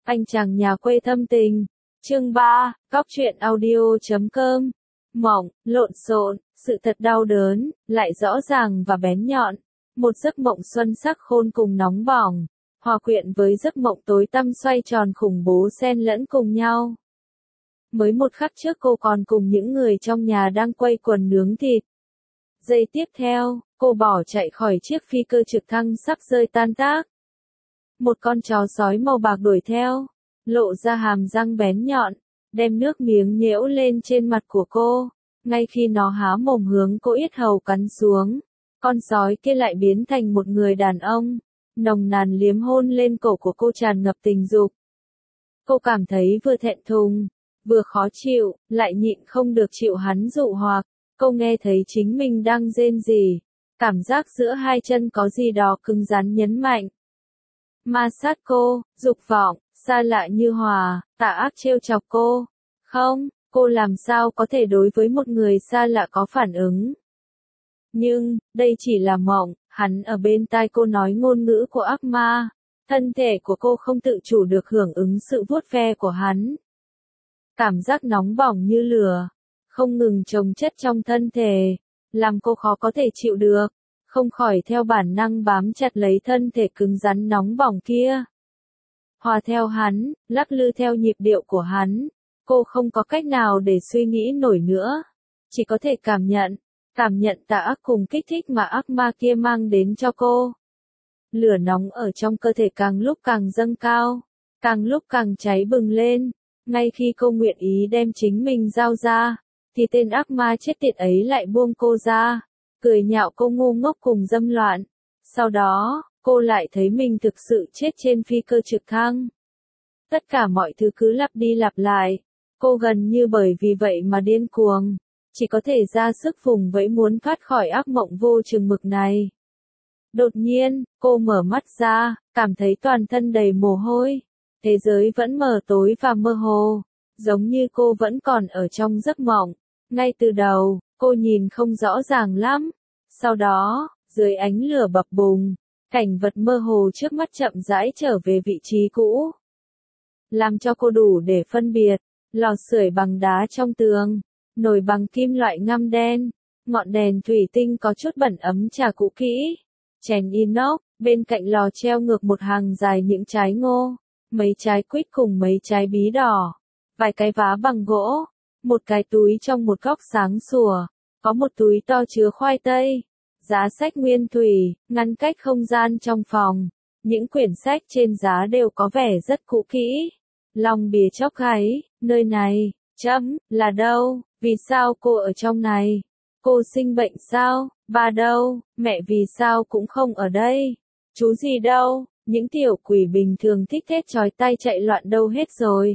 Anh chàng nhà quê thâm tình. Chương 3, Cóc truyện audio.com. Mỏng, lộn xộn, sự thật đau đớn, lại rõ ràng và bén nhọn. Một giấc mộng xuân sắc khôn cùng nóng bỏng, hòa quyện với giấc mộng tối tăm xoay tròn khủng bố xen lẫn cùng nhau. Mới một khắc trước cô còn cùng những người trong nhà đang quây quần nướng thịt. Giây tiếp theo, cô bỏ chạy khỏi chiếc phi cơ trực thăng sắp rơi tan tác. Một con chó sói màu bạc đuổi theo, lộ ra hàm răng bén nhọn, đem nước miếng nhễu lên trên mặt của cô. Ngay khi nó há mồm hướng cô yết hầu cắn xuống, con sói kia lại biến thành một người đàn ông, nồng nàn liếm hôn lên cổ của cô tràn ngập tình dục. Cô cảm thấy vừa thẹn thùng, vừa khó chịu, lại nhịn không được chịu hắn dụ hoặc. Cô nghe thấy chính mình đang rên rỉ, cảm giác giữa hai chân có gì đó cứng rắn nhấn mạnh. Ma sát cô, dục vọng, xa lạ như hòa, tà ác trêu chọc cô. Không, cô làm sao có thể đối với một người xa lạ có phản ứng. Nhưng, đây chỉ là mộng, hắn ở bên tai cô nói ngôn ngữ của ác ma. Thân thể của cô không tự chủ được hưởng ứng sự vuốt ve của hắn. Cảm giác nóng bỏng như lửa, không ngừng chồng chất trong thân thể, làm cô khó có thể chịu được, không khỏi theo bản năng bám chặt lấy thân thể cứng rắn nóng bỏng kia. Hòa theo hắn, lắc lư theo nhịp điệu của hắn, cô không có cách nào để suy nghĩ nổi nữa, chỉ có thể cảm nhận tà ác cùng kích thích mà ác ma kia mang đến cho cô. Lửa nóng ở trong cơ thể càng lúc càng dâng cao, càng lúc càng cháy bừng lên, ngay khi cô nguyện ý đem chính mình giao ra, thì tên ác ma chết tiệt ấy lại buông cô ra, cười nhạo cô ngu ngốc cùng dâm loạn. Sau đó, cô lại thấy mình thực sự chết trên phi cơ trực thăng. Tất cả mọi thứ cứ lặp đi lặp lại, cô gần như bởi vì vậy mà điên cuồng, chỉ có thể ra sức vùng vẫy muốn thoát khỏi ác mộng vô chừng mực này. Đột nhiên, cô mở mắt ra, cảm thấy toàn thân đầy mồ hôi, thế giới vẫn mờ tối và mơ hồ, giống như cô vẫn còn ở trong giấc mộng. Ngay từ đầu, cô nhìn không rõ ràng lắm. Sau đó, dưới ánh lửa bập bùng, cảnh vật mơ hồ trước mắt chậm rãi trở về vị trí cũ. Làm cho cô đủ để phân biệt, lò sưởi bằng đá trong tường, nồi bằng kim loại ngăm đen, ngọn đèn thủy tinh có chút bẩn ấm trà cũ kỹ, chén inox, bên cạnh lò treo ngược một hàng dài những trái ngô, mấy trái quýt cùng mấy trái bí đỏ, vài cái vá bằng gỗ. Một cái túi trong một góc sáng sủa, có một túi to chứa khoai tây, giá sách nguyên thủy, ngăn cách không gian trong phòng. Những quyển sách trên giá đều có vẻ rất cũ kỹ. Lòng bìa chóc gáy, nơi này, là đâu, vì sao cô ở trong này? Cô sinh bệnh sao? Ba đâu? Mẹ vì sao cũng không ở đây? Chú gì đâu? Những tiểu quỷ bình thường thích thét chói tai chạy loạn đâu hết rồi?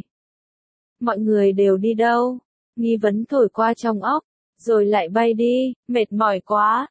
Mọi người đều đi đâu? Nghi vấn thổi qua trong óc, rồi lại bay đi, mệt mỏi quá,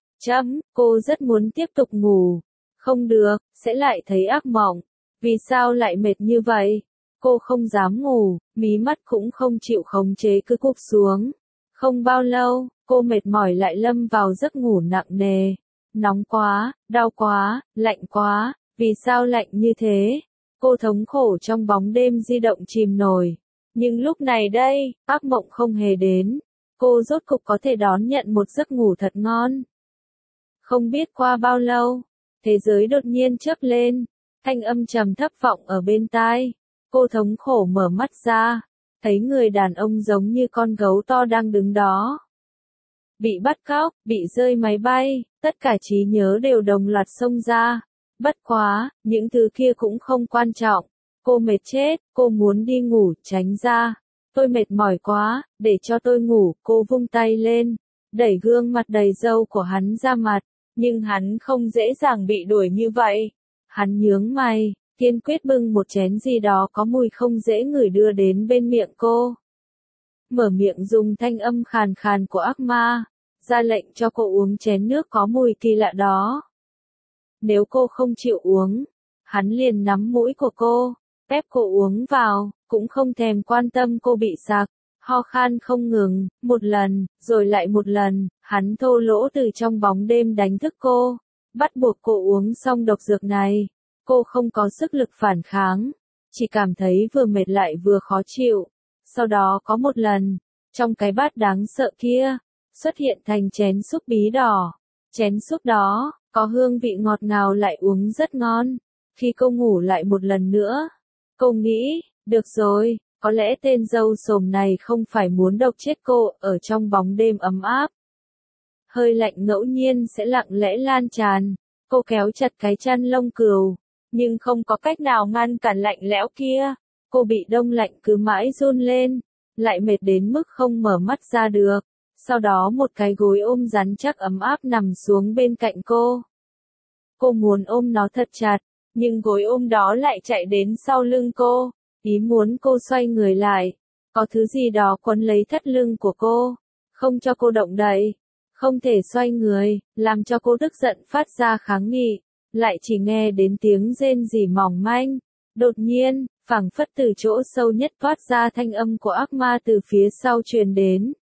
cô rất muốn tiếp tục ngủ. Không được, sẽ lại thấy ác mộng. Vì sao lại mệt như vậy? Cô không dám ngủ, mí mắt cũng không chịu khống chế cứ cụp xuống. Không bao lâu, cô mệt mỏi lại lâm vào giấc ngủ nặng nề. Nóng quá, đau quá, lạnh quá, vì sao lạnh như thế? Cô thống khổ trong bóng đêm di động chìm nổi. Nhưng lúc này đây, ác mộng không hề đến. Cô rốt cục có thể đón nhận một giấc ngủ thật ngon. Không biết qua bao lâu, thế giới đột nhiên chớp lên, thanh âm trầm thấp vọng ở bên tai. Cô thống khổ mở mắt ra, thấy người đàn ông giống như con gấu to đang đứng đó. Bị bắt cóc, bị rơi máy bay, tất cả trí nhớ đều đồng loạt xông ra. Bất quá, những thứ kia cũng không quan trọng. Cô mệt chết, cô muốn đi ngủ, tránh ra. Tôi mệt mỏi quá, để cho tôi ngủ, cô vung tay lên, đẩy gương mặt đầy râu của hắn ra mặt, nhưng hắn không dễ dàng bị đuổi như vậy. Hắn nhướng mày, kiên quyết bưng một chén gì đó có mùi không dễ ngửi đưa đến bên miệng cô. Mở miệng dùng thanh âm khàn khàn của ác ma, ra lệnh cho cô uống chén nước có mùi kỳ lạ đó. Nếu cô không chịu uống, hắn liền nắm mũi của cô, ép cô uống vào, cũng không thèm quan tâm cô bị sặc, ho khan không ngừng, một lần, rồi lại một lần, hắn thô lỗ từ trong bóng đêm đánh thức cô, bắt buộc cô uống xong độc dược này. Cô không có sức lực phản kháng, chỉ cảm thấy vừa mệt lại vừa khó chịu. Sau đó có một lần, trong cái bát đáng sợ kia, xuất hiện thành chén súp bí đỏ. Chén súp đó, có hương vị ngọt ngào lại uống rất ngon. Khi cô ngủ lại một lần nữa, cô nghĩ, được rồi, có lẽ tên dâu xồm này không phải muốn độc chết cô ở trong bóng đêm ấm áp. Hơi lạnh ngẫu nhiên sẽ lặng lẽ lan tràn. Cô kéo chặt cái chăn lông cừu, nhưng không có cách nào ngăn cản lạnh lẽo kia. Cô bị đông lạnh cứ mãi run lên, lại mệt đến mức không mở mắt ra được. Sau đó một cái gối ôm rắn chắc ấm áp nằm xuống bên cạnh cô. Cô muốn ôm nó thật chặt, nhưng gối ôm đó lại chạy đến sau lưng cô, ý muốn cô xoay người lại. Có thứ gì đó quấn lấy thắt lưng của cô, không cho cô động đậy, không thể xoay người, làm cho cô tức giận phát ra kháng nghị, lại chỉ nghe đến tiếng rên rỉ mỏng manh. Đột nhiên, phảng phất từ chỗ sâu nhất thoát ra thanh âm của ác ma từ phía sau truyền đến.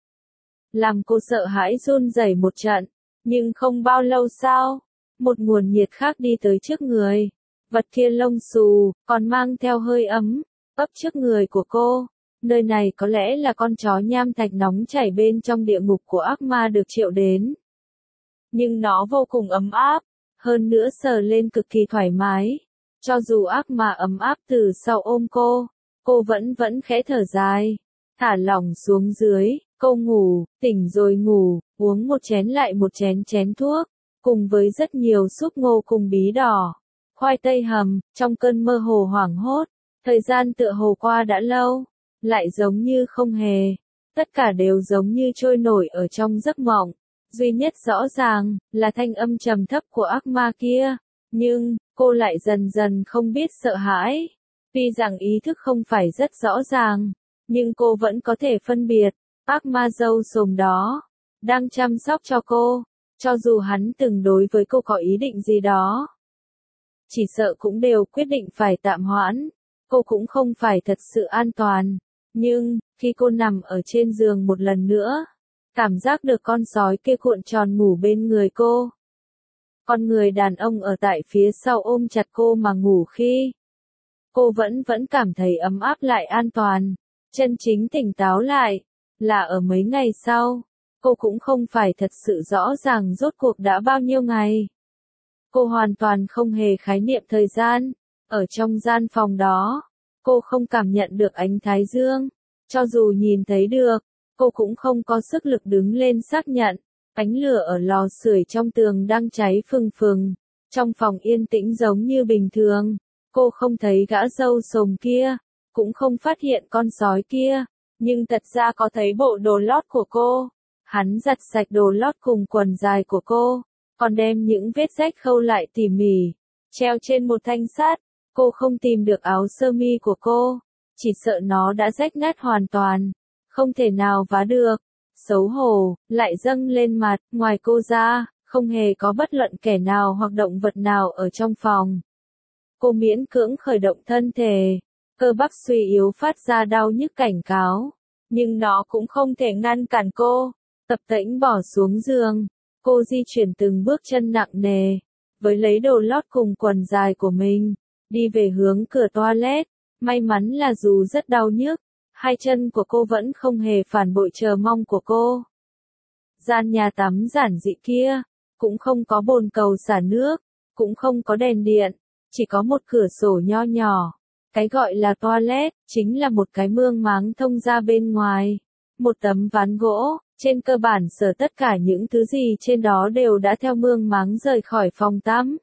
Làm cô sợ hãi run rẩy một trận, nhưng không bao lâu sau, một nguồn nhiệt khác đi tới trước người. Vật kia lông xù, còn mang theo hơi ấm, ấp trước người của cô. Nơi này có lẽ là con chó nham thạch nóng chảy bên trong địa ngục của ác ma được triệu đến. Nhưng nó vô cùng ấm áp, hơn nữa sờ lên cực kỳ thoải mái. Cho dù ác ma ấm áp từ sau ôm cô vẫn khẽ thở dài, thả lỏng xuống dưới. Cô ngủ, tỉnh rồi ngủ, uống một chén lại một chén thuốc, cùng với rất nhiều súp ngô cùng bí đỏ, khoai tây hầm, trong cơn mơ hồ hoảng hốt. Thời gian tựa hồ qua đã lâu, lại giống như không hề. Tất cả đều giống như trôi nổi ở trong giấc mộng. Duy nhất rõ ràng, là thanh âm trầm thấp của ác ma kia. Nhưng, cô lại dần dần không biết sợ hãi. Tuy rằng ý thức không phải rất rõ ràng, nhưng cô vẫn có thể phân biệt. Ác ma dâu xồm đó, đang chăm sóc cho cô, cho dù hắn từng đối với cô có ý định gì đó. Chỉ sợ cũng đều quyết định phải tạm hoãn, cô cũng không phải thật sự an toàn. Nhưng, khi cô nằm ở trên giường một lần nữa, cảm giác được con sói kia cuộn tròn ngủ bên người cô. Con người đàn ông ở tại phía sau ôm chặt cô mà ngủ khi. Cô vẫn cảm thấy ấm áp lại an toàn, chân chính tỉnh táo lại. Là ở mấy ngày sau, cô cũng không phải thật sự rõ ràng rốt cuộc đã bao nhiêu ngày. Cô hoàn toàn không hề khái niệm thời gian. Ở trong gian phòng đó, cô không cảm nhận được ánh thái dương. Cho dù nhìn thấy được, cô cũng không có sức lực đứng lên xác nhận. Ánh lửa ở lò sưởi trong tường đang cháy phừng phừng. Trong phòng yên tĩnh giống như bình thường. Cô không thấy gã dâu xồm kia, cũng không phát hiện con sói kia. Nhưng thật ra có thấy bộ đồ lót của cô. Hắn giặt sạch đồ lót cùng quần dài của cô, còn đem những vết rách khâu lại tỉ mỉ, treo trên một thanh sắt. Cô không tìm được áo sơ mi của cô, chỉ sợ nó đã rách nát hoàn toàn, không thể nào vá được. Xấu hổ, lại dâng lên mặt, ngoài cô ra, không hề có bất luận kẻ nào hoặc động vật nào ở trong phòng. Cô miễn cưỡng khởi động thân thể. Cơ bắp suy yếu phát ra đau nhức cảnh cáo, nhưng nó cũng không thể ngăn cản cô. Tập tễnh bỏ xuống giường, cô di chuyển từng bước chân nặng nề, với lấy đồ lót cùng quần dài của mình, đi về hướng cửa toilet. May mắn là dù rất đau nhức, hai chân của cô vẫn không hề phản bội chờ mong của cô. Gian nhà tắm giản dị kia, cũng không có bồn cầu xả nước, cũng không có đèn điện, chỉ có một cửa sổ nho nhỏ. Cái gọi là toilet, chính là một cái mương máng thông ra bên ngoài. Một tấm ván gỗ, trên cơ bản sở tất cả những thứ gì trên đó đều đã theo mương máng rời khỏi phòng tắm.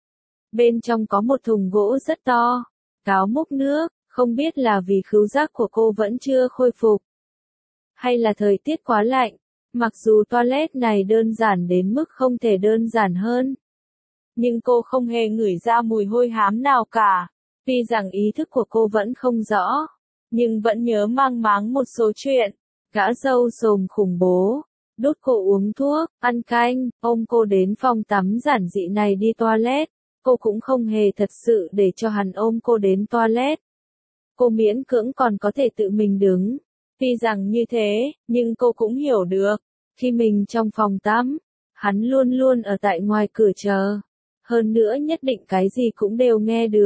Bên trong có một thùng gỗ rất to, gáo múc nước, không biết là vì khứu giác của cô vẫn chưa khôi phục, hay là thời tiết quá lạnh. Mặc dù toilet này đơn giản đến mức không thể đơn giản hơn, nhưng cô không hề ngửi ra mùi hôi hám nào cả. Tuy rằng ý thức của cô vẫn không rõ, nhưng vẫn nhớ mang máng một số chuyện. Gã dâu xồm khủng bố, đút cô uống thuốc, ăn canh, ôm cô đến phòng tắm giản dị này đi toilet. Cô cũng không hề thật sự để cho hắn ôm cô đến toilet. Cô miễn cưỡng còn có thể tự mình đứng. Tuy rằng như thế, nhưng cô cũng hiểu được, khi mình trong phòng tắm, hắn luôn luôn ở tại ngoài cửa chờ. Hơn nữa nhất định cái gì cũng đều nghe được.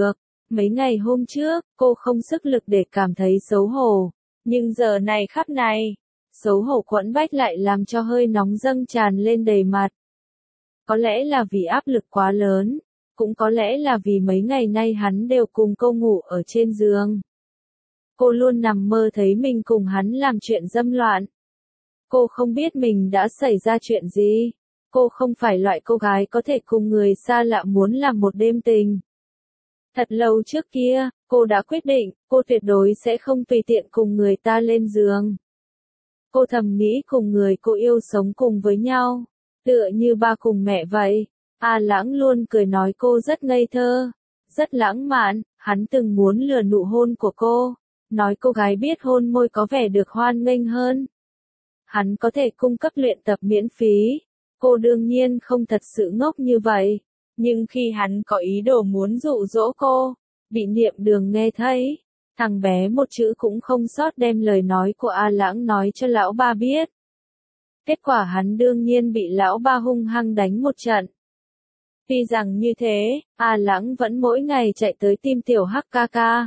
Mấy ngày hôm trước, cô không sức lực để cảm thấy xấu hổ. Nhưng giờ này khắc này, xấu hổ quẫn bách lại làm cho hơi nóng dâng tràn lên đầy mặt. Có lẽ là vì áp lực quá lớn, cũng có lẽ là vì mấy ngày nay hắn đều cùng cô ngủ ở trên giường. Cô luôn nằm mơ thấy mình cùng hắn làm chuyện dâm loạn. Cô không biết mình đã xảy ra chuyện gì. Cô không phải loại cô gái có thể cùng người xa lạ muốn làm một đêm tình. Thật lâu trước kia, cô đã quyết định, cô tuyệt đối sẽ không tùy tiện cùng người ta lên giường. Cô thầm nghĩ cùng người cô yêu sống cùng với nhau, tựa như ba cùng mẹ vậy. A Lãng luôn cười nói cô rất ngây thơ, rất lãng mạn, hắn từng muốn lừa nụ hôn của cô, nói cô gái biết hôn môi có vẻ được hoan nghênh hơn. Hắn có thể cung cấp luyện tập miễn phí. Cô đương nhiên không thật sự ngốc như vậy, nhưng khi hắn có ý đồ muốn dụ dỗ cô, bị Niệm Đường nghe thấy, thằng bé một chữ cũng không sót đem lời nói của A Lãng nói cho lão ba biết. Kết quả hắn đương nhiên bị lão ba hung hăng đánh một trận. Tuy rằng như thế, A Lãng vẫn mỗi ngày chạy tới tìm tiểu Hắc ca ca.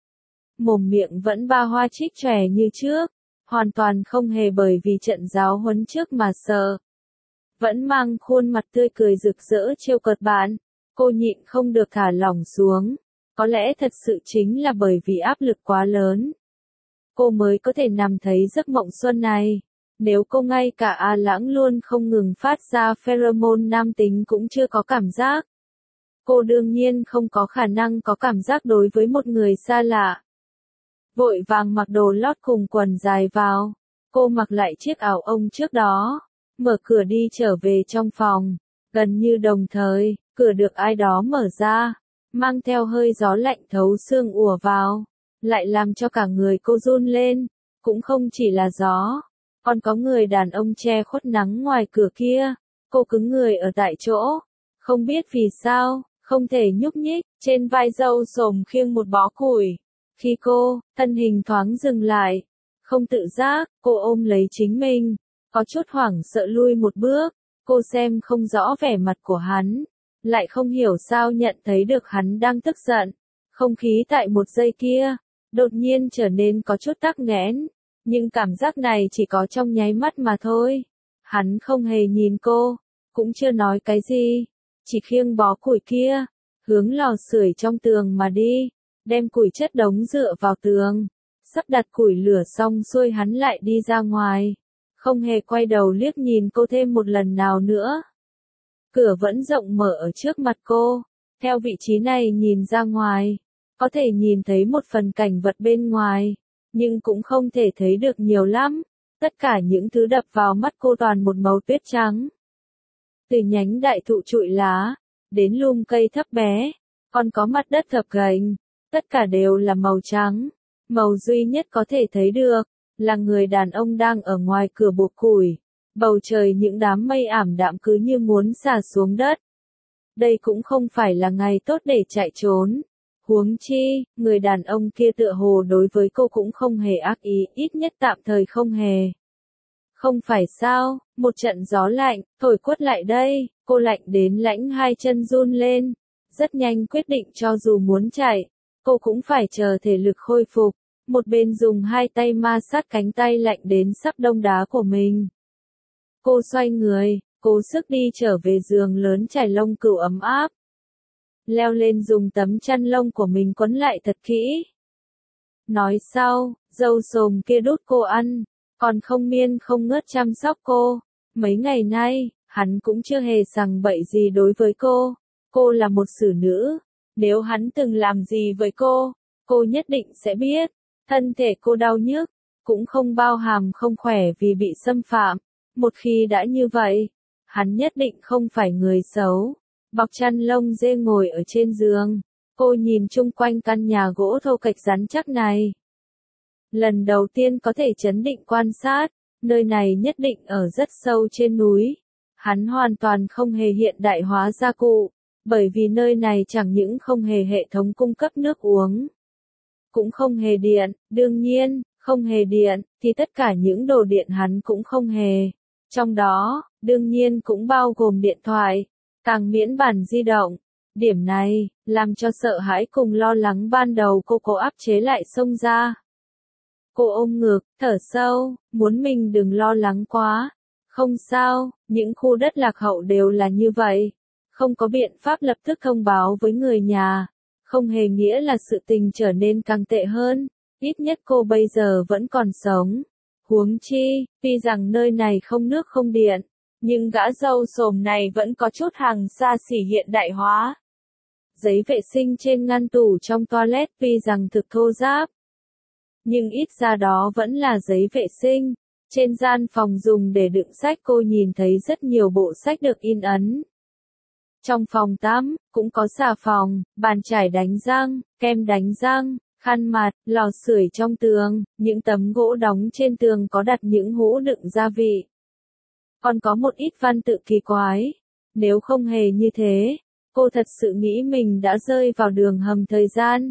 Mồm miệng vẫn ba hoa trích tròe như trước, hoàn toàn không hề bởi vì trận giáo huấn trước mà sợ. Vẫn mang khuôn mặt tươi cười rực rỡ trêu cợt bạn, cô nhịn không được thả lỏng xuống. Có lẽ thật sự chính là bởi vì áp lực quá lớn. Cô mới có thể nằm thấy giấc mộng xuân này. Nếu cô ngay cả A Lãng luôn không ngừng phát ra pheromone nam tính cũng chưa có cảm giác. Cô đương nhiên không có khả năng có cảm giác đối với một người xa lạ. Vội vàng mặc đồ lót cùng quần dài vào. Cô mặc lại chiếc áo ông trước đó. Mở cửa đi trở về trong phòng. Gần như đồng thời, cửa được ai đó mở ra. Mang theo hơi gió lạnh thấu xương ùa vào. Lại làm cho cả người cô run lên. Cũng không chỉ là gió. Còn có người đàn ông che khuất nắng ngoài cửa kia. Cô cứng người ở tại chỗ. Không biết vì sao, không thể nhúc nhích. Trên vai dâu xồm khiêng một bó củi. Khi cô, thân hình thoáng dừng lại. Không tự giác, cô ôm lấy chính mình. Có chút hoảng sợ lui một bước. Cô xem không rõ vẻ mặt của hắn. Lại không hiểu sao nhận thấy được hắn đang tức giận. Không khí tại một giây kia, đột nhiên trở nên có chút tắc nghẽn. Nhưng cảm giác này chỉ có trong nháy mắt mà thôi. Hắn không hề nhìn cô, cũng chưa nói cái gì. Chỉ khiêng bó củi kia, hướng lò sưởi trong tường mà đi. Đem củi chất đống dựa vào tường. Sắp đặt củi lửa xong xuôi hắn lại đi ra ngoài. Không hề quay đầu liếc nhìn cô thêm một lần nào nữa. Cửa vẫn rộng mở ở trước mặt cô. Theo vị trí này nhìn ra ngoài, có thể nhìn thấy một phần cảnh vật bên ngoài, nhưng cũng không thể thấy được nhiều lắm. Tất cả những thứ đập vào mắt cô toàn một màu tuyết trắng. Từ nhánh đại thụ trụi lá, đến lùm cây thấp bé, còn có mặt đất gập ghềnh, tất cả đều là màu trắng. Màu duy nhất có thể thấy được, là người đàn ông đang ở ngoài cửa buộc củi. Bầu trời những đám mây ảm đạm cứ như muốn xả xuống đất. Đây cũng không phải là ngày tốt để chạy trốn. Huống chi, người đàn ông kia tựa hồ đối với cô cũng không hề ác ý, ít nhất tạm thời không hề. Không phải sao, một trận gió lạnh, thổi quất lại đây, cô lạnh đến lãnh hai chân run lên. Rất nhanh quyết định cho dù muốn chạy, cô cũng phải chờ thể lực khôi phục. Một bên dùng hai tay ma sát cánh tay lạnh đến sắp đông đá của mình. Cô xoay người, cố sức đi trở về giường lớn trải lông cừu ấm áp. Leo lên dùng tấm chăn lông của mình quấn lại thật kỹ. Nói sau, dâu xồm kia đút cô ăn, còn không miên không ngớt chăm sóc cô. Mấy ngày nay, hắn cũng chưa hề sằng bậy gì đối với cô. Cô là một xử nữ. Nếu hắn từng làm gì với cô nhất định sẽ biết. Thân thể cô đau nhức, cũng không bao hàm không khỏe vì bị xâm phạm. Một khi đã như vậy, hắn nhất định không phải người xấu. Bọc chăn lông dê ngồi ở trên giường. Cô nhìn chung quanh căn nhà gỗ thô kệch rắn chắc này. Lần đầu tiên có thể trấn định quan sát, nơi này nhất định ở rất sâu trên núi. Hắn hoàn toàn không hề hiện đại hóa gia cụ, bởi vì nơi này chẳng những không hề hệ thống cung cấp nước uống, cũng không hề điện, đương nhiên, không hề điện, thì tất cả những đồ điện hắn cũng không hề. Trong đó, đương nhiên cũng bao gồm điện thoại, càng miễn bàn di động. Điểm này, làm cho sợ hãi cùng lo lắng ban đầu cô áp chế lại xông ra. Cô ôm ngực, thở sâu, muốn mình đừng lo lắng quá. Không sao, những khu đất lạc hậu đều là như vậy. Không có biện pháp lập tức thông báo với người nhà. Không hề nghĩa là sự tình trở nên càng tệ hơn. Ít nhất cô bây giờ vẫn còn sống. Huống chi, tuy rằng nơi này không nước không điện, nhưng gã râu xồm này vẫn có chút hàng xa xỉ hiện đại hóa. Giấy vệ sinh trên ngăn tủ trong toilet tuy rằng thực thô ráp, nhưng ít ra đó vẫn là giấy vệ sinh. Trên gian phòng dùng để đựng sách cô nhìn thấy rất nhiều bộ sách được in ấn. Trong phòng tắm, cũng có xà phòng, bàn chải đánh răng, kem đánh răng, khăn mặt, lò sưởi trong tường, những tấm gỗ đóng trên tường có đặt những hũ đựng gia vị. Còn có một ít văn tự kỳ quái. Nếu không hề như thế, cô thật sự nghĩ mình đã rơi vào đường hầm thời gian.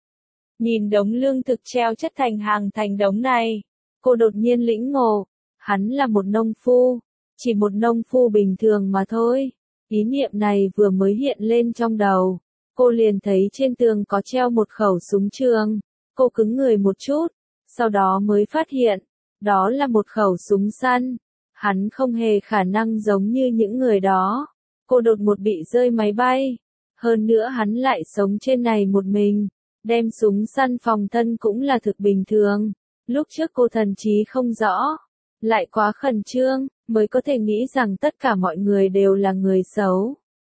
Nhìn đống lương thực treo chất thành đống này, cô đột nhiên lĩnh ngộ, hắn là một nông phu, chỉ một nông phu bình thường mà thôi. Ý niệm này vừa mới hiện lên trong đầu, cô liền thấy trên tường có treo một khẩu súng trường. Cô cứng người một chút, sau đó mới phát hiện, đó là một khẩu súng săn. Hắn không hề khả năng giống như những người đó. Cô đột một bị rơi máy bay. Hơn nữa hắn lại sống trên này một mình. Đem súng săn phòng thân cũng là thực bình thường. Lúc trước cô thần trí không rõ, lại quá khẩn trương, mới có thể nghĩ rằng tất cả mọi người đều là người xấu.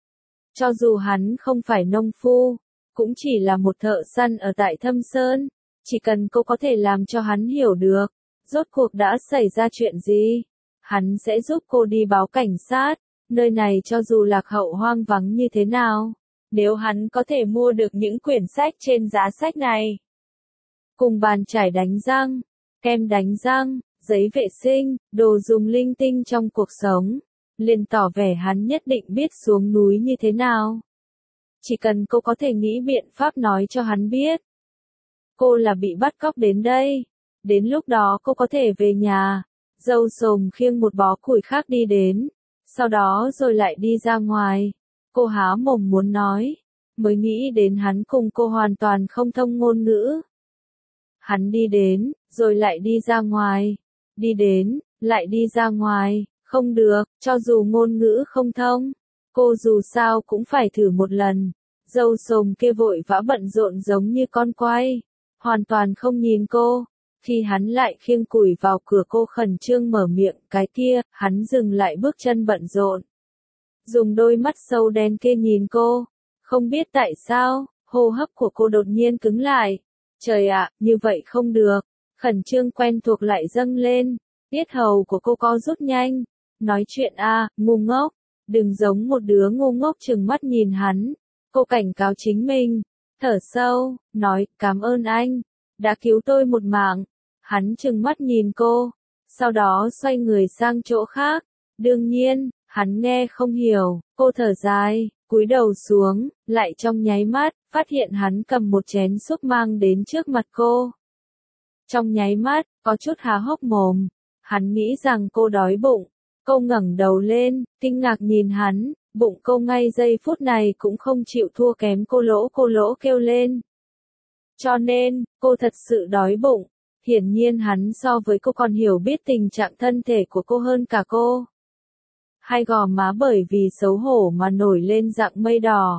Cho dù hắn không phải nông phu, cũng chỉ là một thợ săn ở tại Thâm Sơn, chỉ cần cô có thể làm cho hắn hiểu được, rốt cuộc đã xảy ra chuyện gì, hắn sẽ giúp cô đi báo cảnh sát. Nơi này cho dù lạc hậu hoang vắng như thế nào, nếu hắn có thể mua được những quyển sách trên giá sách này, cùng bàn chải đánh răng, kem đánh răng, giấy vệ sinh, đồ dùng linh tinh trong cuộc sống, liền tỏ vẻ hắn nhất định biết xuống núi như thế nào. Chỉ cần cô có thể nghĩ biện pháp nói cho hắn biết, cô là bị bắt cóc đến đây. Đến lúc đó cô có thể về nhà. Dâu xồm khiêng một bó củi khác đi đến, sau đó rồi lại đi ra ngoài. Cô há mồm muốn nói, mới nghĩ đến hắn cùng cô hoàn toàn không thông ngôn ngữ. Hắn đi đến, rồi lại đi ra ngoài. Đi đến, lại đi ra ngoài, không được, cho dù ngôn ngữ không thông, cô dù sao cũng phải thử một lần. Dâu xồm kia vội vã bận rộn giống như con quay, hoàn toàn không nhìn cô. Khi hắn lại khiêng củi vào cửa cô khẩn trương mở miệng, cái kia, hắn dừng lại bước chân bận rộn. Dùng đôi mắt sâu đen kia nhìn cô, không biết tại sao, hô hấp của cô đột nhiên cứng lại. Trời ạ, như vậy không được, khẩn trương quen thuộc lại dâng lên, tiết hầu của cô co rút nhanh. Nói chuyện ngu ngốc, đừng giống một đứa ngu ngốc trừng mắt nhìn hắn. Cô cảnh cáo chính mình, thở sâu, nói, cảm ơn anh, đã cứu tôi một mạng. Hắn trừng mắt nhìn cô, sau đó xoay người sang chỗ khác. Đương nhiên, hắn nghe không hiểu, cô thở dài, cúi đầu xuống, lại trong nháy mắt, phát hiện hắn cầm một chén súp mang đến trước mặt cô. Trong nháy mắt, có chút há hốc mồm, hắn nghĩ rằng cô đói bụng. Cô ngẩng đầu lên, kinh ngạc nhìn hắn, bụng cô ngay giây phút này cũng không chịu thua kém cô lỗ kêu lên. Cho nên, cô thật sự đói bụng. Hiển nhiên hắn so với cô còn hiểu biết tình trạng thân thể của cô hơn cả cô. Hai gò má bởi vì xấu hổ mà nổi lên dạng mây đỏ.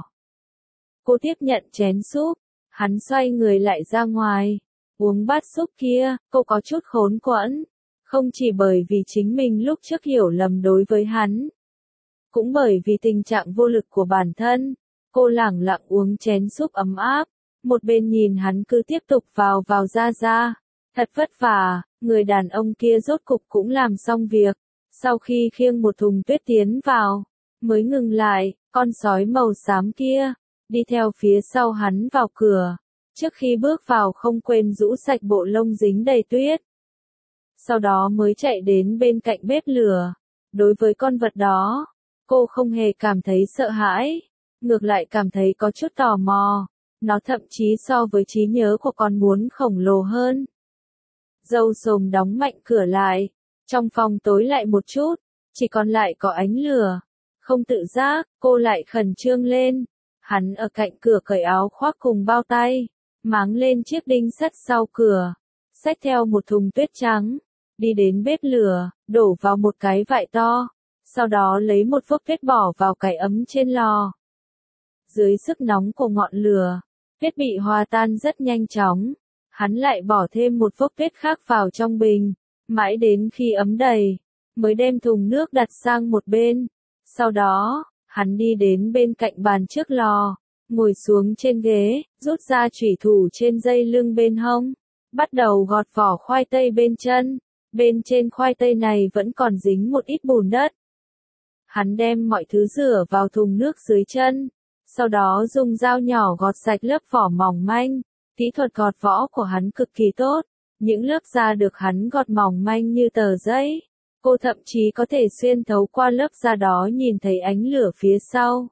Cô tiếp nhận chén súp, hắn xoay người lại ra ngoài, uống bát súp kia, cô có chút khốn quẫn. Không chỉ bởi vì chính mình lúc trước hiểu lầm đối với hắn, cũng bởi vì tình trạng vô lực của bản thân. Cô lẳng lặng uống chén súp ấm áp, một bên nhìn hắn cứ tiếp tục vào ra. Thật vất vả, người đàn ông kia rốt cục cũng làm xong việc. Sau khi khiêng một thùng tuyết tiến vào, mới ngừng lại, con sói màu xám kia, đi theo phía sau hắn vào cửa. Trước khi bước vào không quên rũ sạch bộ lông dính đầy tuyết. Sau đó mới chạy đến bên cạnh bếp lửa. Đối với con vật đó, cô không hề cảm thấy sợ hãi, ngược lại cảm thấy có chút tò mò. Nó thậm chí so với trí nhớ của con muốn khổng lồ hơn. Dâu xồm đóng mạnh cửa lại, trong phòng tối lại một chút, chỉ còn lại có ánh lửa. Không tự giác, cô lại khẩn trương lên. Hắn ở cạnh cửa cởi áo khoác cùng bao tay, máng lên chiếc đinh sắt sau cửa, xách theo một thùng tuyết trắng, đi đến bếp lửa, đổ vào một cái vại to, sau đó lấy một phốc tuyết bỏ vào cái ấm trên lò. Dưới sức nóng của ngọn lửa, tuyết bị hòa tan rất nhanh chóng, hắn lại bỏ thêm một phốc tuyết khác vào trong bình, mãi đến khi ấm đầy, mới đem thùng nước đặt sang một bên. Sau đó, hắn đi đến bên cạnh bàn trước lò, ngồi xuống trên ghế, rút ra chủy thủ trên dây lưng bên hông, bắt đầu gọt vỏ khoai tây bên chân. Bên trên khoai tây này vẫn còn dính một ít bùn đất. Hắn đem mọi thứ rửa vào thùng nước dưới chân, sau đó dùng dao nhỏ gọt sạch lớp vỏ mỏng manh. Kỹ thuật gọt vỏ của hắn cực kỳ tốt, những lớp da được hắn gọt mỏng manh như tờ giấy. Cô thậm chí có thể xuyên thấu qua lớp da đó nhìn thấy ánh lửa phía sau.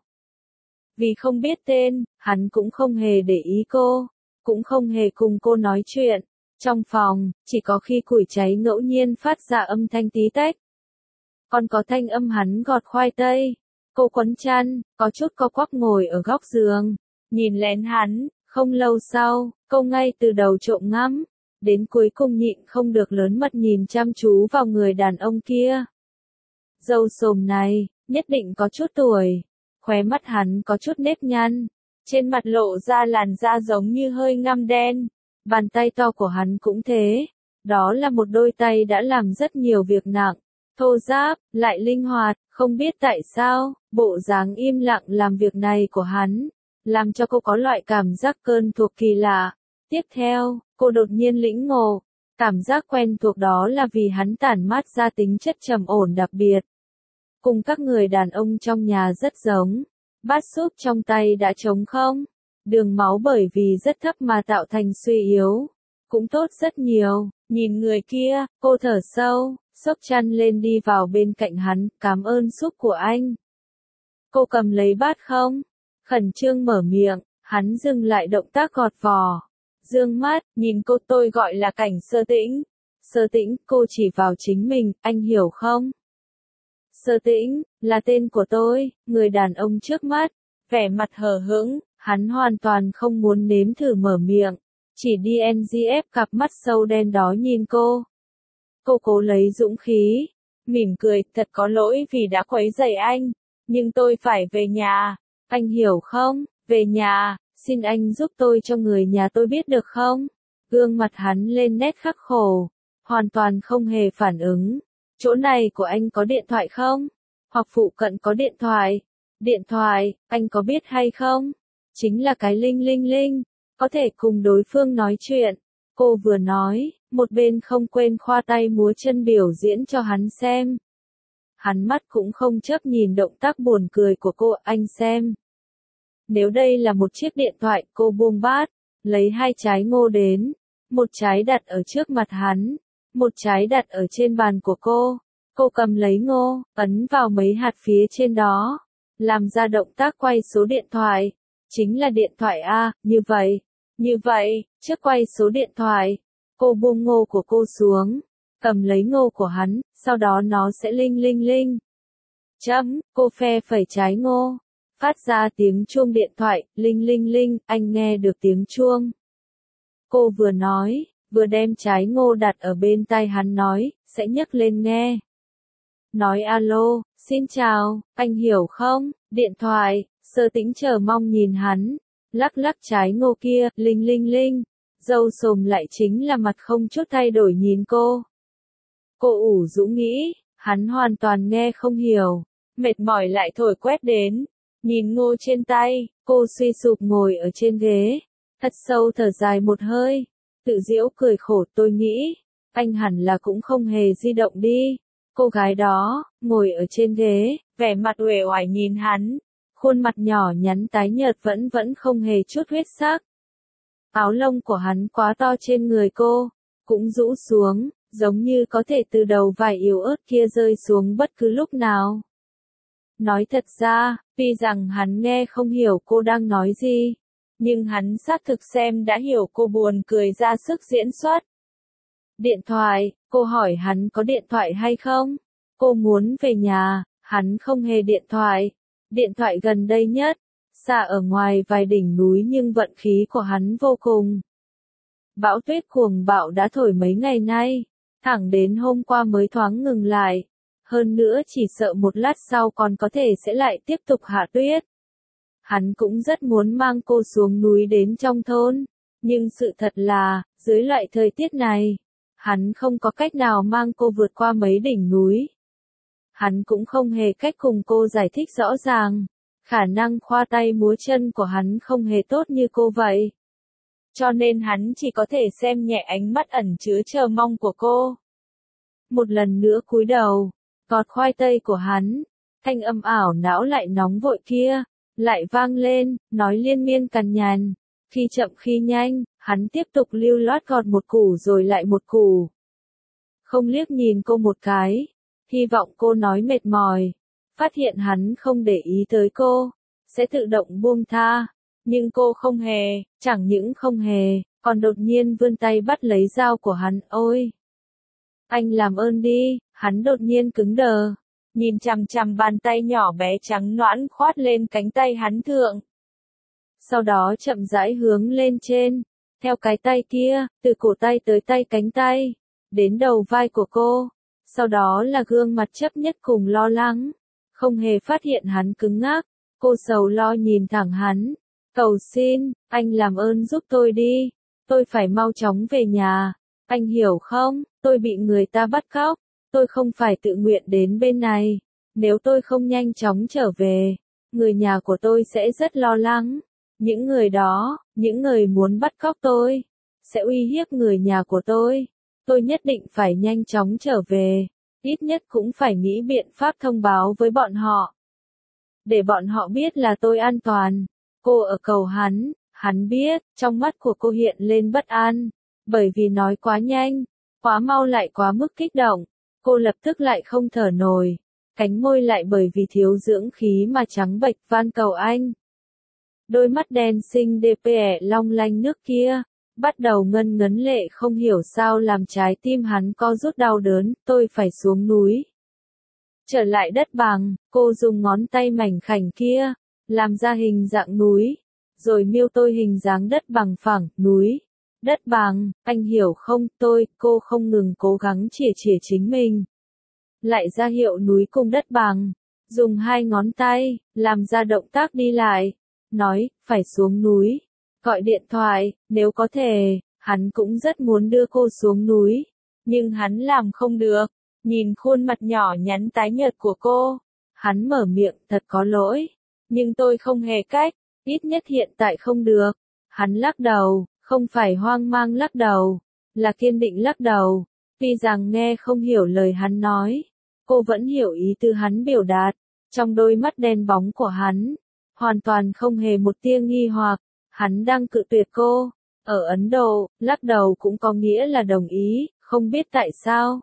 Vì không biết tên, hắn cũng không hề để ý cô, cũng không hề cùng cô nói chuyện. Trong phòng, chỉ có khi củi cháy ngẫu nhiên phát ra âm thanh tí tách. Còn có thanh âm hắn gọt khoai tây. Cô quấn chăn, có chút co quắp ngồi ở góc giường, nhìn lén hắn. Không lâu sau, cô ngay từ đầu trộm ngắm, đến cuối cùng nhịn không được lớn mật nhìn chăm chú vào người đàn ông kia. Râu xồm này, nhất định có chút tuổi, khóe mắt hắn có chút nếp nhăn, trên mặt lộ ra làn da giống như hơi ngăm đen, bàn tay to của hắn cũng thế, đó là một đôi tay đã làm rất nhiều việc nặng, thô ráp, lại linh hoạt, không biết tại sao, bộ dáng im lặng làm việc này của hắn làm cho cô có loại cảm giác cơn thuộc kỳ lạ. Tiếp theo, cô đột nhiên lĩnh ngộ, cảm giác quen thuộc đó là vì hắn tản mát ra tính chất trầm ổn đặc biệt. Cùng các người đàn ông trong nhà rất giống, bát súp trong tay đã trống không, đường máu bởi vì rất thấp mà tạo thành suy yếu, cũng tốt rất nhiều. Nhìn người kia, cô thở sâu, xốc chăn lên đi vào bên cạnh hắn, cảm ơn súp của anh. Cô cầm lấy bát không? Khẩn trương mở miệng, hắn dừng lại động tác gọt vỏ. Dương mắt, nhìn cô, tôi gọi là Cảnh Sơ Tĩnh. Sơ Tĩnh, cô chỉ vào chính mình, anh hiểu không? Sơ Tĩnh, là tên của tôi, người đàn ông trước mắt, vẻ mặt hờ hững, hắn hoàn toàn không muốn nếm thử mở miệng, chỉ đi NGF cặp mắt sâu đen đó nhìn cô. Cô cố lấy dũng khí, mỉm cười, thật có lỗi vì đã quấy rầy anh, nhưng tôi phải về nhà. Anh hiểu không? Về nhà, xin anh giúp tôi cho người nhà tôi biết được không? Gương mặt hắn lên nét khắc khổ, hoàn toàn không hề phản ứng. Chỗ này của anh có điện thoại không? Hoặc phụ cận có điện thoại? Điện thoại, anh có biết hay không? Chính là cái linh linh linh, có thể cùng đối phương nói chuyện. Cô vừa nói, một bên không quên khoa tay múa chân biểu diễn cho hắn xem. Hắn mắt cũng không chớp nhìn động tác buồn cười của cô, anh xem. Nếu đây là một chiếc điện thoại, cô buông bát, lấy 2 trái ngô đến, một trái đặt ở trước mặt hắn, một trái đặt ở trên bàn của cô. Cô cầm lấy ngô, ấn vào mấy hạt phía trên đó, làm ra động tác quay số điện thoại. Chính là điện thoại A, như vậy, trước quay số điện thoại, cô buông ngô của cô xuống, cầm lấy ngô của hắn, sau đó nó sẽ linh linh linh. Cô phe phẩy trái ngô, phát ra tiếng chuông điện thoại, linh linh linh, anh nghe được tiếng chuông. Cô vừa nói, vừa đem trái ngô đặt ở bên tai hắn nói, sẽ nhấc lên nghe. Nói alo, xin chào, anh hiểu không, điện thoại. Sơ Tĩnh chờ mong nhìn hắn, lắc lắc trái ngô kia, linh linh linh, dâu xồm lại chính là mặt không chút thay đổi nhìn cô. Cô ủ rũ nghĩ, hắn hoàn toàn nghe không hiểu, mệt mỏi lại thổi quét đến, nhìn ngô trên tay, cô suy sụp ngồi ở trên ghế, thật sâu thở dài một hơi, tự giễu cười khổ, tôi nghĩ, anh hẳn là cũng không hề di động đi. Cô gái đó, ngồi ở trên ghế, vẻ mặt uể oải nhìn hắn. Khuôn mặt nhỏ nhắn tái nhợt vẫn không hề chút huyết sắc. Áo lông của hắn quá to trên người cô, cũng rũ xuống, giống như có thể từ đầu vải yếu ớt kia rơi xuống bất cứ lúc nào. Nói thật ra, tuy rằng hắn nghe không hiểu cô đang nói gì, nhưng hắn xác thực xem đã hiểu cô buồn cười ra sức diễn xuất. Điện thoại, cô hỏi hắn có điện thoại hay không? Cô muốn về nhà, hắn không hề điện thoại. Điện thoại gần đây nhất, Xa ở ngoài vài đỉnh núi nhưng vận khí của hắn vô cùng. Bão tuyết cuồng bạo đã thổi mấy ngày nay, thẳng đến hôm qua mới thoáng ngừng lại. Hơn nữa chỉ sợ một lát sau còn có thể sẽ lại tiếp tục hạ tuyết. Hắn cũng rất muốn mang cô xuống núi đến trong thôn, nhưng sự thật là, dưới loại thời tiết này, hắn không có cách nào mang cô vượt qua mấy đỉnh núi. Hắn cũng không hề cách cùng cô giải thích rõ ràng, khả năng khoa tay múa chân của hắn không hề tốt như cô vậy. Cho nên hắn chỉ có thể xem nhẹ ánh mắt ẩn chứa chờ mong của cô. Một lần nữa cúi đầu, gọt khoai tây của hắn, thanh âm ảo não lại nóng vội kia, lại vang lên, nói liên miên cằn nhằn, khi chậm khi nhanh, hắn tiếp tục lưu loát gọt một củ rồi lại một củ. Không liếc nhìn cô một cái, hy vọng cô nói mệt mỏi, phát hiện hắn không để ý tới cô, sẽ tự động buông tha, nhưng cô không hề, chẳng những không hề, còn đột nhiên vươn tay bắt lấy dao của hắn, ôi! Anh làm ơn đi, hắn đột nhiên cứng đờ, nhìn chằm chằm bàn tay nhỏ bé trắng nõn khoát lên cánh tay hắn thượng. Sau đó chậm rãi hướng lên trên, theo cái tay kia, từ cổ tay tới tay cánh tay, đến đầu vai của cô, sau đó là gương mặt chấp nhất cùng lo lắng, không hề phát hiện hắn cứng ngắc, cô sầu lo nhìn thẳng hắn, cầu xin, anh làm ơn giúp tôi đi, tôi phải mau chóng về nhà, anh hiểu không, tôi bị người ta bắt cóc, tôi không phải tự nguyện đến bên này, nếu tôi không nhanh chóng trở về, người nhà của tôi sẽ rất lo lắng, những người đó, những người muốn bắt cóc tôi, sẽ uy hiếp người nhà của tôi nhất định phải nhanh chóng trở về, ít nhất cũng phải nghĩ biện pháp thông báo với bọn họ, để bọn họ biết là tôi an toàn. Cô ở cầu hắn biết, trong mắt của cô hiện lên bất an, bởi vì nói quá nhanh, quá mau lại quá mức kích động, cô lập tức lại không thở nổi, cánh môi lại bởi vì thiếu dưỡng khí mà trắng bệch van cầu anh. Đôi mắt đen xinh DPE long lanh nước kia, bắt đầu ngân ngấn lệ không hiểu sao làm trái tim hắn co rút đau đớn, tôi phải xuống núi. Trở lại đất bằng, cô dùng ngón tay mảnh khảnh kia, làm ra hình dạng núi, rồi miêu tôi hình dáng đất bằng phẳng, núi, đất bằng, anh hiểu không, cô không ngừng cố gắng chỉa chính mình. Lại ra hiệu núi cùng đất bằng, dùng hai ngón tay, làm ra động tác đi lại, nói, phải xuống núi, gọi điện thoại, nếu có thể, hắn cũng rất muốn đưa cô xuống núi, nhưng hắn làm không được, nhìn khuôn mặt nhỏ nhắn tái nhợt của cô, hắn mở miệng, thật có lỗi, nhưng tôi không hề cách, ít nhất hiện tại không được, hắn lắc đầu, không phải hoang mang lắc đầu, là kiên định lắc đầu, tuy rằng nghe không hiểu lời hắn nói, cô vẫn hiểu ý tư hắn biểu đạt, trong đôi mắt đen bóng của hắn, hoàn toàn không hề một tia nghi hoặc, hắn đang cự tuyệt cô, ở Ấn Độ, lắc đầu cũng có nghĩa là đồng ý, không biết tại sao.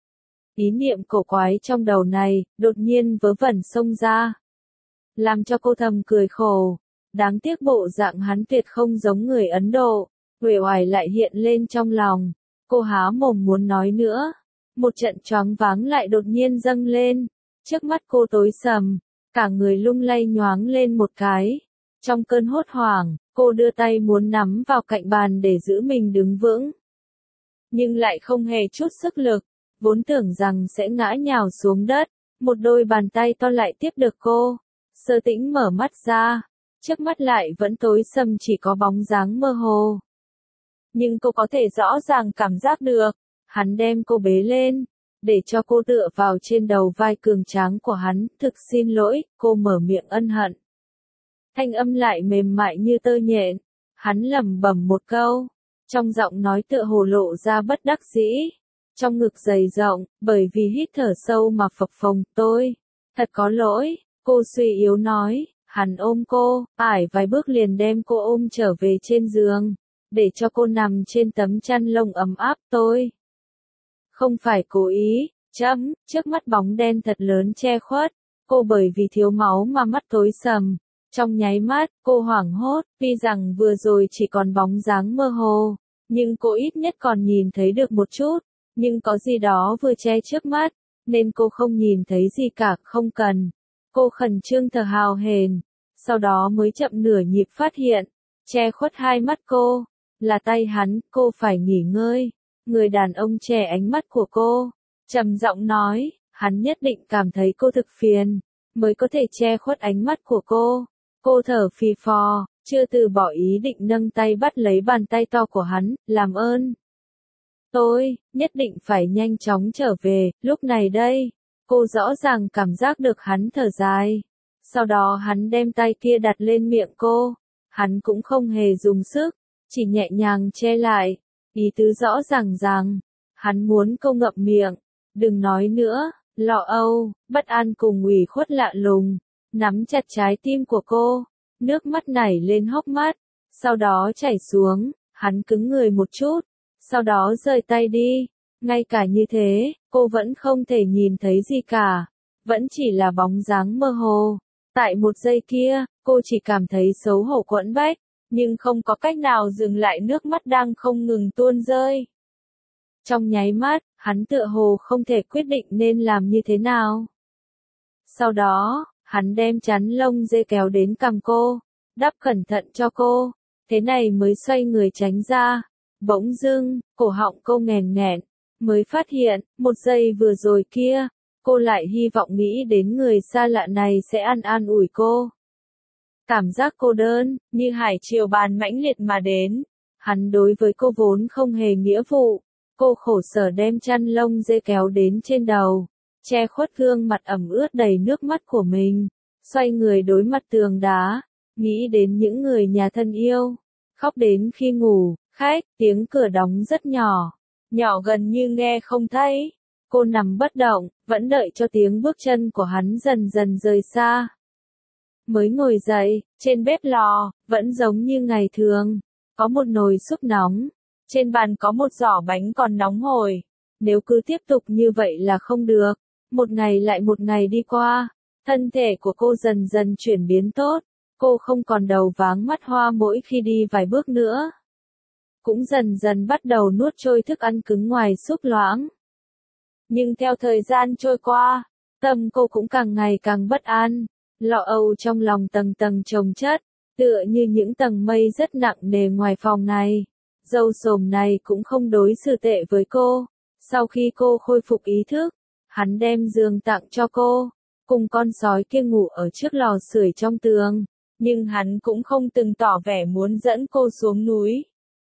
Ý niệm cổ quái trong đầu này, đột nhiên vớ vẩn xông ra, làm cho cô thầm cười khổ, đáng tiếc bộ dạng hắn tuyệt không giống người Ấn Độ, uể oải lại hiện lên trong lòng, cô há mồm muốn nói nữa, một trận choáng váng lại đột nhiên dâng lên, trước mắt cô tối sầm, cả người lung lay nhoáng lên một cái, trong cơn hốt hoảng, cô đưa tay muốn nắm vào cạnh bàn để giữ mình đứng vững, nhưng lại không hề chút sức lực, vốn tưởng rằng sẽ ngã nhào xuống đất, một đôi bàn tay to lại tiếp được cô. Sơ Tĩnh mở mắt ra, trước mắt lại vẫn tối sầm chỉ có bóng dáng mơ hồ. Nhưng cô có thể rõ ràng cảm giác được, hắn đem cô bế lên, để cho cô tựa vào trên đầu vai cường tráng của hắn, thực xin lỗi, cô mở miệng ân hận. Thanh âm lại mềm mại như tơ nhện, hắn lẩm bẩm một câu, trong giọng nói tựa hồ lộ ra bất đắc dĩ, trong ngực dày rộng, bởi vì hít thở sâu mà phập phồng, tôi, thật có lỗi. Cô suy yếu nói, hắn ôm cô, ải vài bước liền đem cô ôm trở về trên giường, để cho cô nằm trên tấm chăn lông ấm áp, tôi không phải cố ý, trước mắt bóng đen thật lớn che khuất, cô bởi vì thiếu máu mà mắt tối sầm, trong nháy mắt, cô hoảng hốt, tuy rằng vừa rồi chỉ còn bóng dáng mơ hồ, nhưng cô ít nhất còn nhìn thấy được một chút, nhưng có gì đó vừa che trước mắt, nên cô không nhìn thấy gì cả, không cần. Cô khẩn trương thở hào hển, sau đó mới chậm nửa nhịp phát hiện, che khuất hai mắt cô, là tay hắn, cô phải nghỉ ngơi. Người đàn ông che ánh mắt của cô, trầm giọng nói, hắn nhất định cảm thấy cô thực phiền, mới có thể che khuất ánh mắt của cô. Cô thở phì phò, chưa từ bỏ ý định nâng tay bắt lấy bàn tay to của hắn, làm ơn. Tôi, nhất định phải nhanh chóng trở về, lúc này đây, cô rõ ràng cảm giác được hắn thở dài. Sau đó hắn đem tay kia đặt lên miệng cô, hắn cũng không hề dùng sức, chỉ nhẹ nhàng che lại, ý tứ rõ ràng rằng, hắn muốn cô ngậm miệng, đừng nói nữa, lo âu, bất an cùng ủy khuất lạ lùng, nắm chặt trái tim của cô, nước mắt nảy lên hốc mắt, sau đó chảy xuống, hắn cứng người một chút, sau đó rời tay đi, ngay cả như thế, cô vẫn không thể nhìn thấy gì cả, vẫn chỉ là bóng dáng mơ hồ. Tại một giây kia, cô chỉ cảm thấy xấu hổ quẫn bách, nhưng không có cách nào dừng lại nước mắt đang không ngừng tuôn rơi. Trong nháy mắt, hắn tựa hồ không thể quyết định nên làm như thế nào. Sau đó, hắn đem chắn lông dê kéo đến cằm cô, đắp cẩn thận cho cô, thế này mới xoay người tránh ra. Bỗng dưng, cổ họng cô nghẹn nghẹn, mới phát hiện, một giây vừa rồi kia, cô lại hy vọng nghĩ đến người xa lạ này sẽ an ủi cô. Cảm giác cô đơn, như hải triều bàn mãnh liệt mà đến. Hắn đối với cô vốn không hề nghĩa vụ. Cô khổ sở đem chăn lông dê kéo đến trên đầu, che khuất gương mặt ẩm ướt đầy nước mắt của mình, xoay người đối mặt tường đá, nghĩ đến những người nhà thân yêu, khóc đến khi ngủ. Khách, tiếng cửa đóng rất nhỏ, nhỏ gần như nghe không thấy. Cô nằm bất động, vẫn đợi cho tiếng bước chân của hắn dần dần rời xa. Mới ngồi dậy, trên bếp lò, vẫn giống như ngày thường, có một nồi súp nóng, trên bàn có một giỏ bánh còn nóng hổi. Nếu cứ tiếp tục như vậy là không được, một ngày lại một ngày đi qua, thân thể của cô dần dần chuyển biến tốt, cô không còn đầu váng mắt hoa mỗi khi đi vài bước nữa. Cũng dần dần bắt đầu nuốt trôi thức ăn cứng ngoài súp loãng. Nhưng theo thời gian trôi qua, tâm cô cũng càng ngày càng bất an, lo âu trong lòng tầng tầng chồng chất, tựa như những tầng mây rất nặng nề ngoài phòng này. Dâu xồm này cũng không đối xử tệ với cô. Sau khi cô khôi phục ý thức, hắn đem giường tặng cho cô, cùng con sói kia ngủ ở trước lò sưởi trong tường, nhưng hắn cũng không từng tỏ vẻ muốn dẫn cô xuống núi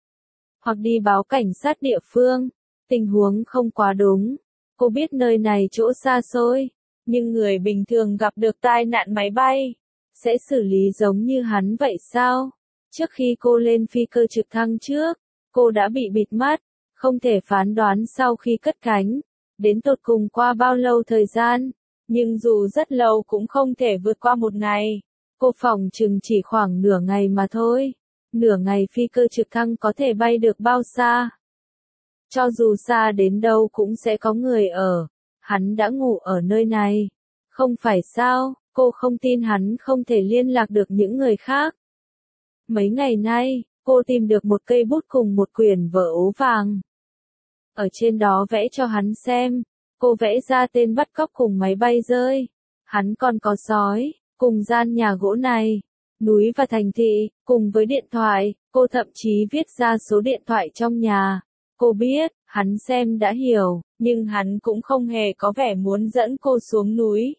hoặc đi báo cảnh sát địa phương. Tình huống không quá đúng. Cô biết nơi này chỗ xa xôi, nhưng người bình thường gặp được tai nạn máy bay, sẽ xử lý giống như hắn vậy sao? Trước khi cô lên phi cơ trực thăng trước, cô đã bị bịt mắt, không thể phán đoán sau khi cất cánh, đến tột cùng qua bao lâu thời gian, nhưng dù rất lâu cũng không thể vượt qua một ngày. Cô phỏng chừng chỉ khoảng nửa ngày mà thôi. Nửa ngày phi cơ trực thăng có thể bay được bao xa? Cho dù xa đến đâu cũng sẽ có người ở. Hắn đã ngủ ở nơi này. Không phải sao, cô không tin hắn không thể liên lạc được những người khác. Mấy ngày nay, cô tìm được một cây bút cùng một quyển vở ố vàng. Ở trên đó vẽ cho hắn xem. Cô vẽ ra tên bắt cóc cùng máy bay rơi. Hắn còn có sói, cùng gian nhà gỗ này. Núi và thành thị, cùng với điện thoại, cô thậm chí viết ra số điện thoại trong nhà. Cô biết, hắn xem đã hiểu, nhưng hắn cũng không hề có vẻ muốn dẫn cô xuống núi.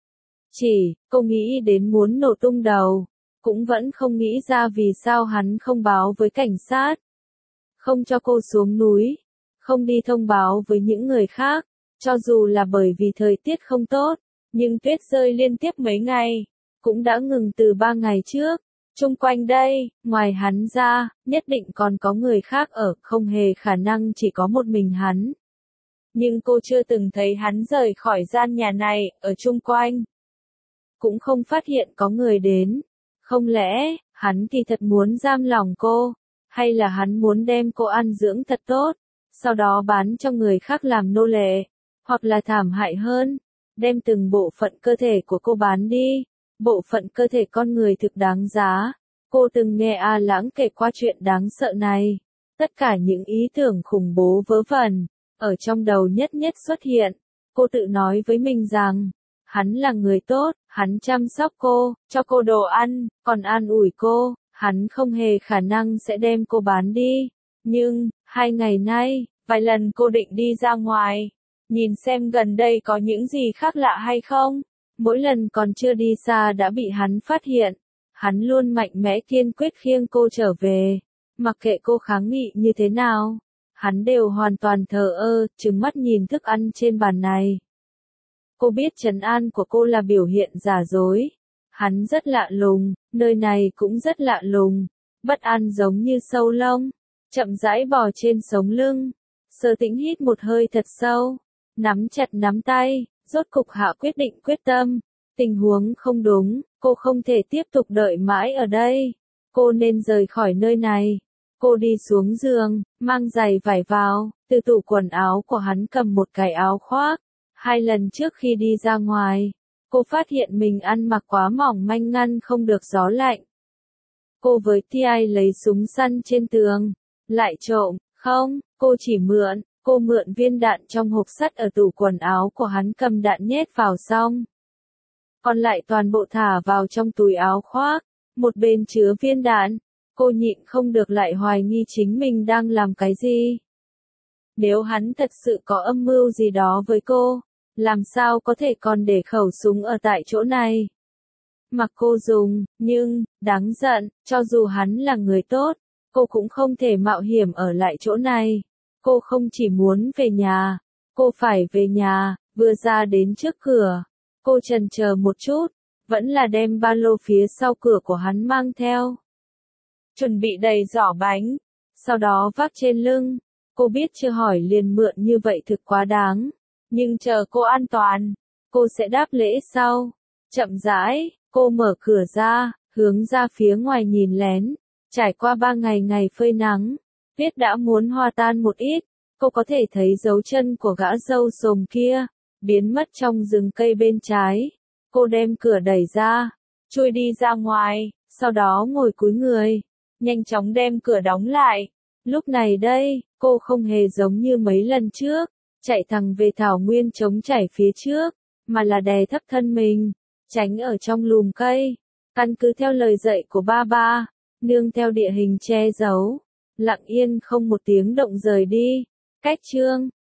Cô nghĩ đến muốn nổ tung đầu, cũng vẫn không nghĩ ra vì sao hắn không báo với cảnh sát. Không cho cô xuống núi, không đi thông báo với những người khác, cho dù là bởi vì thời tiết không tốt, nhưng tuyết rơi liên tiếp mấy ngày. Cũng đã ngừng từ 3 ngày trước. Chung quanh đây, ngoài hắn ra, nhất định còn có người khác ở, không hề khả năng chỉ có một mình hắn. Nhưng cô chưa từng thấy hắn rời khỏi gian nhà này, ở chung quanh. Cũng không phát hiện có người đến. Không lẽ, hắn kỳ thật muốn giam lòng cô, hay là hắn muốn đem cô ăn dưỡng thật tốt, sau đó bán cho người khác làm nô lệ, hoặc là thảm hại hơn, đem từng bộ phận cơ thể của cô bán đi. Bộ phận cơ thể con người thực đáng giá. Cô từng nghe A Lãng kể qua chuyện đáng sợ này. Tất cả những ý tưởng khủng bố vớ vẩn, ở trong đầu nhất nhất xuất hiện. Cô tự nói với mình rằng, hắn là người tốt, Hắn chăm sóc cô, cho cô đồ ăn, còn an ủi cô, hắn không hề khả năng sẽ đem cô bán đi. Nhưng, 2 ngày nay, vài lần cô định đi ra ngoài, nhìn xem gần đây có những gì khác lạ hay không. Mỗi lần còn chưa đi xa đã bị hắn phát hiện. Hắn luôn mạnh mẽ kiên quyết khiêng cô trở về. Mặc kệ cô kháng nghị như thế nào, hắn đều hoàn toàn thờ ơ, trừng mắt nhìn thức ăn trên bàn này. Cô biết trấn an của cô là biểu hiện giả dối. Hắn rất lạ lùng, nơi này cũng rất lạ lùng. Bất an giống như sâu lông, chậm rãi bò trên sống lưng. Sở Tĩnh hít một hơi thật sâu, nắm chặt nắm tay, rốt cục hạ quyết tâm. Tình huống không đúng, cô không thể tiếp tục đợi mãi ở đây. Cô nên rời khỏi nơi này. Cô đi xuống giường, mang giày vải vào, từ tủ quần áo của hắn cầm một cái áo khoác. 2 lần trước khi đi ra ngoài, cô phát hiện mình ăn mặc quá mỏng manh ngăn không được gió lạnh. Cô với Ti lấy súng săn trên tường, lại trộm, không, cô chỉ mượn, cô mượn viên đạn trong hộp sắt ở tủ quần áo của hắn cầm đạn nhét vào xong. Còn lại toàn bộ thả vào trong túi áo khoác, một bên chứa viên đạn, cô nhịn không được lại hoài nghi chính mình đang làm cái gì. Nếu hắn thật sự có âm mưu gì đó với cô, làm sao có thể còn để khẩu súng ở tại chỗ này? Mặc cô dùng, nhưng, đáng giận, cho dù hắn là người tốt, cô cũng không thể mạo hiểm ở lại chỗ này. Cô không chỉ muốn về nhà, cô phải về nhà, vừa ra đến trước cửa. Cô chần chờ một chút, vẫn là đem ba lô phía sau cửa của hắn mang theo. Chuẩn bị đầy giỏ bánh, sau đó vác trên lưng. Cô biết chưa hỏi liền mượn như vậy thực quá đáng. Nhưng chờ cô an toàn, cô sẽ đáp lễ sau. Chậm rãi, cô mở cửa ra, hướng ra phía ngoài nhìn lén. Trải qua 3 ngày phơi nắng, tuyết đã muốn hòa tan một ít. Cô có thể thấy dấu chân của gã râu xồm kia, biến mất trong rừng cây bên trái. Cô đem cửa đẩy ra, chui đi ra ngoài, sau đó ngồi cúi người, nhanh chóng đem cửa đóng lại. Lúc này đây, cô không hề giống như mấy lần trước, chạy thẳng về thảo nguyên trống trải phía trước, mà là đè thấp thân mình, tránh ở trong lùm cây. Căn cứ theo lời dạy của ba, nương theo địa hình che giấu, lặng yên không một tiếng động rời đi. Cách chương